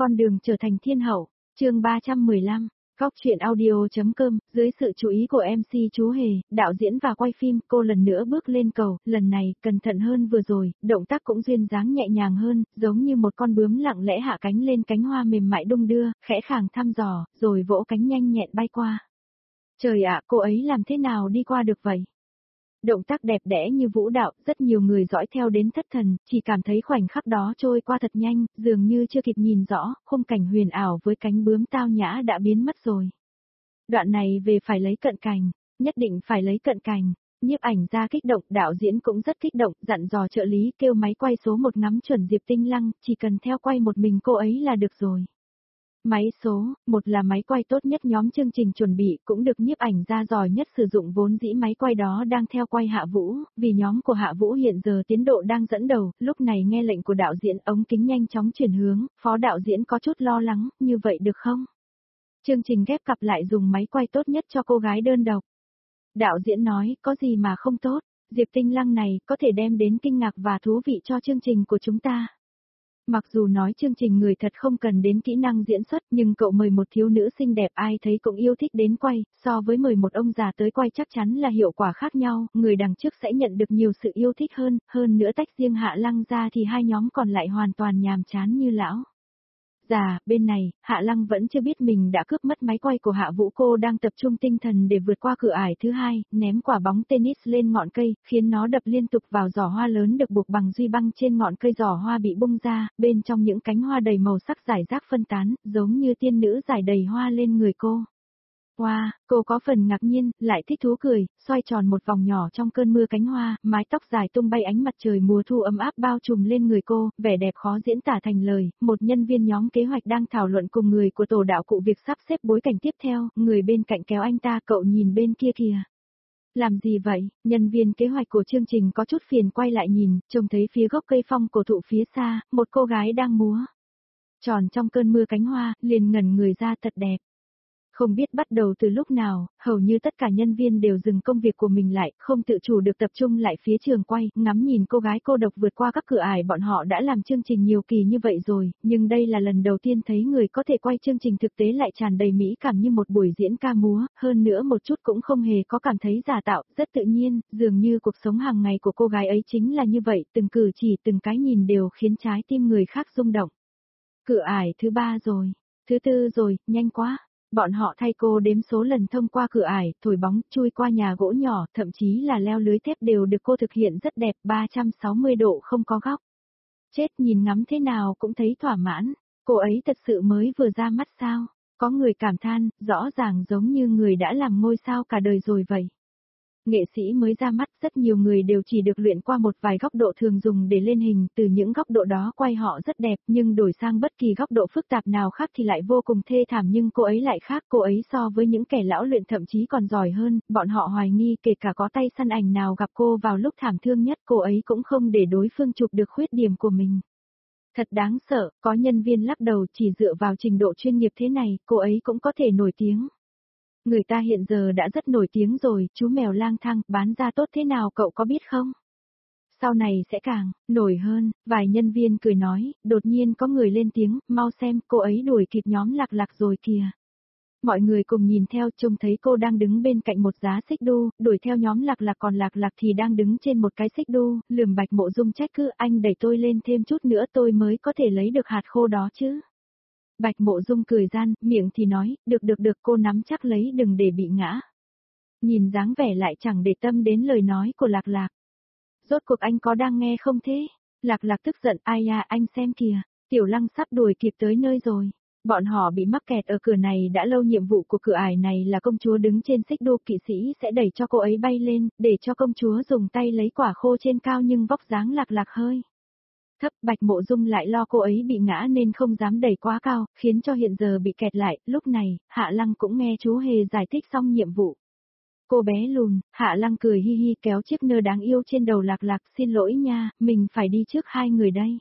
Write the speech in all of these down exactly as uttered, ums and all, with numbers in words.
Con đường trở thành thiên hậu, chương ba trăm mười lăm, Góc truyện audio.com, dưới sự chú ý của em xê chú Hề, đạo diễn và quay phim, cô lần nữa bước lên cầu, lần này, cẩn thận hơn vừa rồi, động tác cũng duyên dáng nhẹ nhàng hơn, giống như một con bướm lặng lẽ hạ cánh lên cánh hoa mềm mại đung đưa, khẽ khàng thăm dò, rồi vỗ cánh nhanh nhẹn bay qua. Trời ạ, cô ấy làm thế nào đi qua được vậy? Động tác đẹp đẽ như vũ đạo, rất nhiều người dõi theo đến thất thần, chỉ cảm thấy khoảnh khắc đó trôi qua thật nhanh, dường như chưa kịp nhìn rõ, khung cảnh huyền ảo với cánh bướm tao nhã đã biến mất rồi. Đoạn này về phải lấy cận cảnh, nhất định phải lấy cận cảnh. Nhiếp ảnh ra kích động, đạo diễn cũng rất kích động, dặn dò trợ lý kêu máy quay số một ngắm chuẩn Diệp Tinh Lăng, chỉ cần theo quay một mình cô ấy là được rồi. Máy số một là máy quay tốt nhất nhóm chương trình chuẩn bị, cũng được nhiếp ảnh ra giỏi nhất sử dụng, vốn dĩ máy quay đó đang theo quay Hạ Vũ, vì nhóm của Hạ Vũ hiện giờ tiến độ đang dẫn đầu, lúc này nghe lệnh của đạo diễn ống kính nhanh chóng chuyển hướng, phó đạo diễn có chút lo lắng, như vậy được không? Chương trình ghép cặp lại dùng máy quay tốt nhất cho cô gái đơn độc. Đạo diễn nói, có gì mà không tốt, Diệp Tinh Lăng này có thể đem đến kinh ngạc và thú vị cho chương trình của chúng ta. Mặc dù nói chương trình người thật không cần đến kỹ năng diễn xuất, nhưng cậu mời một thiếu nữ xinh đẹp ai thấy cũng yêu thích đến quay, so với mời một ông già tới quay chắc chắn là hiệu quả khác nhau, người đằng trước sẽ nhận được nhiều sự yêu thích hơn, hơn nữa tách riêng Hạ Lăng ra thì hai nhóm còn lại hoàn toàn nhàm chán như lão già. Bên này, Hạ Lăng vẫn chưa biết mình đã cướp mất máy quay của Hạ Vũ, cô đang tập trung tinh thần để vượt qua cửa ải thứ hai, ném quả bóng tennis lên ngọn cây, khiến nó đập liên tục vào giỏ hoa lớn được buộc bằng duy băng trên ngọn cây, giỏ hoa bị bung ra, bên trong những cánh hoa đầy màu sắc rải rác phân tán, giống như tiên nữ rải đầy hoa lên người cô. Wow, cô có phần ngạc nhiên, lại thích thú cười, xoay tròn một vòng nhỏ trong cơn mưa cánh hoa, mái tóc dài tung bay, ánh mặt trời mùa thu ấm áp bao trùm lên người cô, vẻ đẹp khó diễn tả thành lời. Một nhân viên nhóm kế hoạch đang thảo luận cùng người của tổ đạo cụ việc sắp xếp bối cảnh tiếp theo, người bên cạnh kéo anh ta, cậu nhìn bên kia kìa. Làm gì vậy? Nhân viên kế hoạch của chương trình có chút phiền quay lại nhìn, trông thấy phía gốc cây phong cổ thụ phía xa, một cô gái đang múa tròn trong cơn mưa cánh hoa, liền ngẩn người ra, thật đẹp. Không biết bắt đầu từ lúc nào, hầu như tất cả nhân viên đều dừng công việc của mình lại, không tự chủ được tập trung lại phía trường quay, ngắm nhìn cô gái cô độc vượt qua các cửa ải. Bọn họ đã làm chương trình nhiều kỳ như vậy rồi, nhưng đây là lần đầu tiên thấy người có thể quay chương trình thực tế lại tràn đầy mỹ cảm như một buổi diễn ca múa, hơn nữa một chút cũng không hề có cảm thấy giả tạo, rất tự nhiên, dường như cuộc sống hàng ngày của cô gái ấy chính là như vậy, từng cử chỉ, từng cái nhìn đều khiến trái tim người khác rung động. Cửa ải thứ ba rồi, thứ tư rồi, nhanh quá. Bọn họ thay cô đếm số lần thông qua cửa ải, thổi bóng, chui qua nhà gỗ nhỏ, thậm chí là leo lưới thép đều được cô thực hiện rất đẹp, ba trăm sáu mươi độ không có góc. Chết, nhìn ngắm thế nào cũng thấy thỏa mãn, cô ấy thật sự mới vừa ra mắt sao? Có người cảm than, rõ ràng giống như người đã làm ngôi sao cả đời rồi vậy. Nghệ sĩ mới ra mắt, rất nhiều người đều chỉ được luyện qua một vài góc độ thường dùng để lên hình, từ những góc độ đó quay họ rất đẹp, nhưng đổi sang bất kỳ góc độ phức tạp nào khác thì lại vô cùng thê thảm, nhưng cô ấy lại khác, cô ấy so với những kẻ lão luyện thậm chí còn giỏi hơn, bọn họ hoài nghi kể cả có tay săn ảnh nào gặp cô vào lúc thảm thương nhất, cô ấy cũng không để đối phương chụp được khuyết điểm của mình. Thật đáng sợ, có nhân viên lắc đầu, chỉ dựa vào trình độ chuyên nghiệp thế này, cô ấy cũng có thể nổi tiếng. Người ta hiện giờ đã rất nổi tiếng rồi, chú mèo lang thang, bán ra tốt thế nào cậu có biết không? Sau này sẽ càng nổi hơn, vài nhân viên cười nói, đột nhiên có người lên tiếng, mau xem, cô ấy đuổi kịp nhóm Lạc Lạc rồi kìa. Mọi người cùng nhìn theo, trông thấy cô đang đứng bên cạnh một giá xích đu, đuổi theo nhóm Lạc Lạc, còn Lạc Lạc thì đang đứng trên một cái xích đu, lườm Bạch Mộ Dung trách cứ, anh đẩy tôi lên thêm chút nữa tôi mới có thể lấy được hạt khô đó chứ. Bạch Mộ Dung cười gian, miệng thì nói, được được được, cô nắm chắc lấy đừng để bị ngã. Nhìn dáng vẻ lại chẳng để tâm đến lời nói của Lạc Lạc. Rốt cuộc anh có đang nghe không thế? Lạc Lạc tức giận, ai à, anh xem kìa, Tiểu Lăng sắp đuổi kịp tới nơi rồi. Bọn họ bị mắc kẹt ở cửa này đã lâu, nhiệm vụ của cửa ải này là công chúa đứng trên xích đu, kỵ sĩ sẽ đẩy cho cô ấy bay lên, để cho công chúa dùng tay lấy quả khô trên cao, nhưng vóc dáng Lạc Lạc hơi thấp, Bạch Mộ Dung lại lo cô ấy bị ngã nên không dám đẩy quá cao, khiến cho hiện giờ bị kẹt lại. Lúc này, Hạ Lăng cũng nghe chú Hề giải thích xong nhiệm vụ. Cô bé lùn, Hạ Lăng cười hi hi kéo chiếc nơ đáng yêu trên đầu Lạc Lạc, xin lỗi nha, mình phải đi trước hai người đây.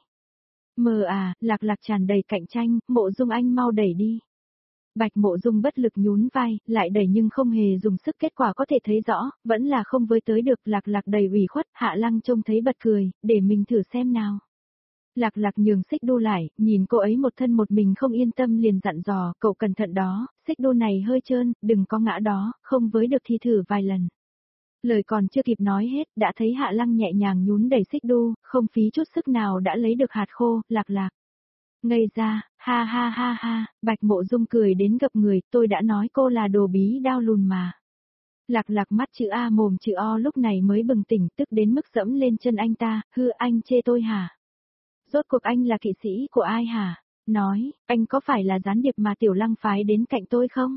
Mờ à, Lạc Lạc tràn đầy cạnh tranh, Mộ Dung anh mau đẩy đi. Bạch Mộ Dung bất lực nhún vai, lại đẩy nhưng không hề dùng sức, kết quả có thể thấy rõ, vẫn là không với tới được. Lạc Lạc đầy ủy khuất, Hạ Lăng trông thấy bật cười, để mình thử xem nào. Lạc Lạc nhường Xích Đu lại, nhìn cô ấy một thân một mình không yên tâm liền dặn dò, cậu cẩn thận đó, Xích Đu này hơi trơn, đừng có ngã đó, không với được thì thử vài lần. Lời còn chưa kịp nói hết, đã thấy Hạ Lăng nhẹ nhàng nhún đẩy Xích Đu, không phí chút sức nào đã lấy được hạt khô, Lạc Lạc. Ngây ra, ha ha ha ha, Bạch Mộ Dung cười đến gập người, tôi đã nói cô là đồ bí đao lùn mà. Lạc Lạc mắt chữ A mồm chữ O lúc này mới bừng tỉnh, tức đến mức dẫm lên chân anh ta, hư anh chê tôi hả? Rốt cuộc anh là kỵ sĩ của ai hả? Nói, anh có phải là gián điệp mà Tiểu Lăng phái đến cạnh tôi không?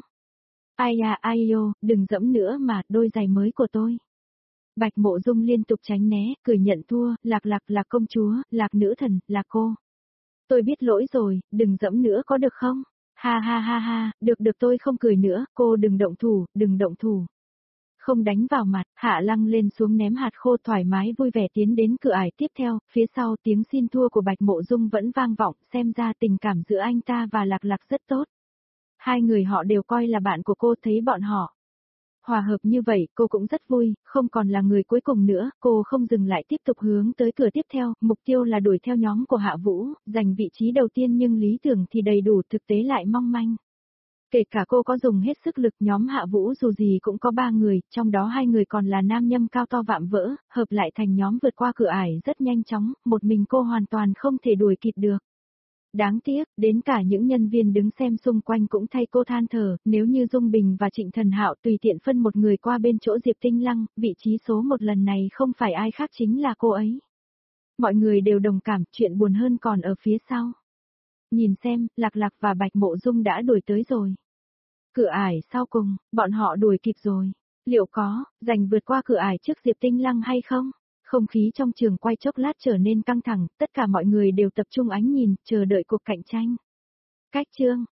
Ai à ai yo, đừng dẫm nữa mà, đôi giày mới của tôi. Bạch Mộ Dung liên tục tránh né, cười nhận thua, Lạc Lạc là công chúa, Lạc nữ thần, là cô. Tôi biết lỗi rồi, đừng dẫm nữa có được không? Ha ha ha ha, được được tôi không cười nữa, cô đừng động thủ, đừng động thủ. Không đánh vào mặt, Hạ Lăng lên xuống ném hạt khô thoải mái vui vẻ tiến đến cửa ải tiếp theo, phía sau tiếng xin thua của Bạch Mộ Dung vẫn vang vọng, xem ra tình cảm giữa anh ta và Lạc Lạc rất tốt. Hai người họ đều coi là bạn của cô, thấy bọn họ hòa hợp như vậy, cô cũng rất vui, không còn là người cuối cùng nữa, cô không dừng lại tiếp tục hướng tới cửa tiếp theo, mục tiêu là đuổi theo nhóm của Hạ Vũ, giành vị trí đầu tiên nhưng lý tưởng thì đầy đủ, thực tế lại mong manh. Kể cả cô có dùng hết sức lực, nhóm Hạ Vũ dù gì cũng có ba người, trong đó hai người còn là nam nhâm cao to vạm vỡ, hợp lại thành nhóm vượt qua cửa ải rất nhanh chóng, một mình cô hoàn toàn không thể đuổi kịp được. Đáng tiếc, đến cả những nhân viên đứng xem xung quanh cũng thay cô than thở, nếu như Dung Bình và Trịnh Thần Hạo tùy tiện phân một người qua bên chỗ Diệp Tinh Lăng, vị trí số một lần này không phải ai khác chính là cô ấy. Mọi người đều đồng cảm, chuyện buồn hơn còn ở phía sau. Nhìn xem, Lạc Lạc và Bạch Mộ Dung đã đuổi tới rồi. Cửa ải sau cùng, bọn họ đuổi kịp rồi. Liệu có, giành vượt qua cửa ải trước Diệp Tinh Lăng hay không? Không khí trong trường quay chốc lát trở nên căng thẳng, tất cả mọi người đều tập trung ánh nhìn, chờ đợi cuộc cạnh tranh. Cách chương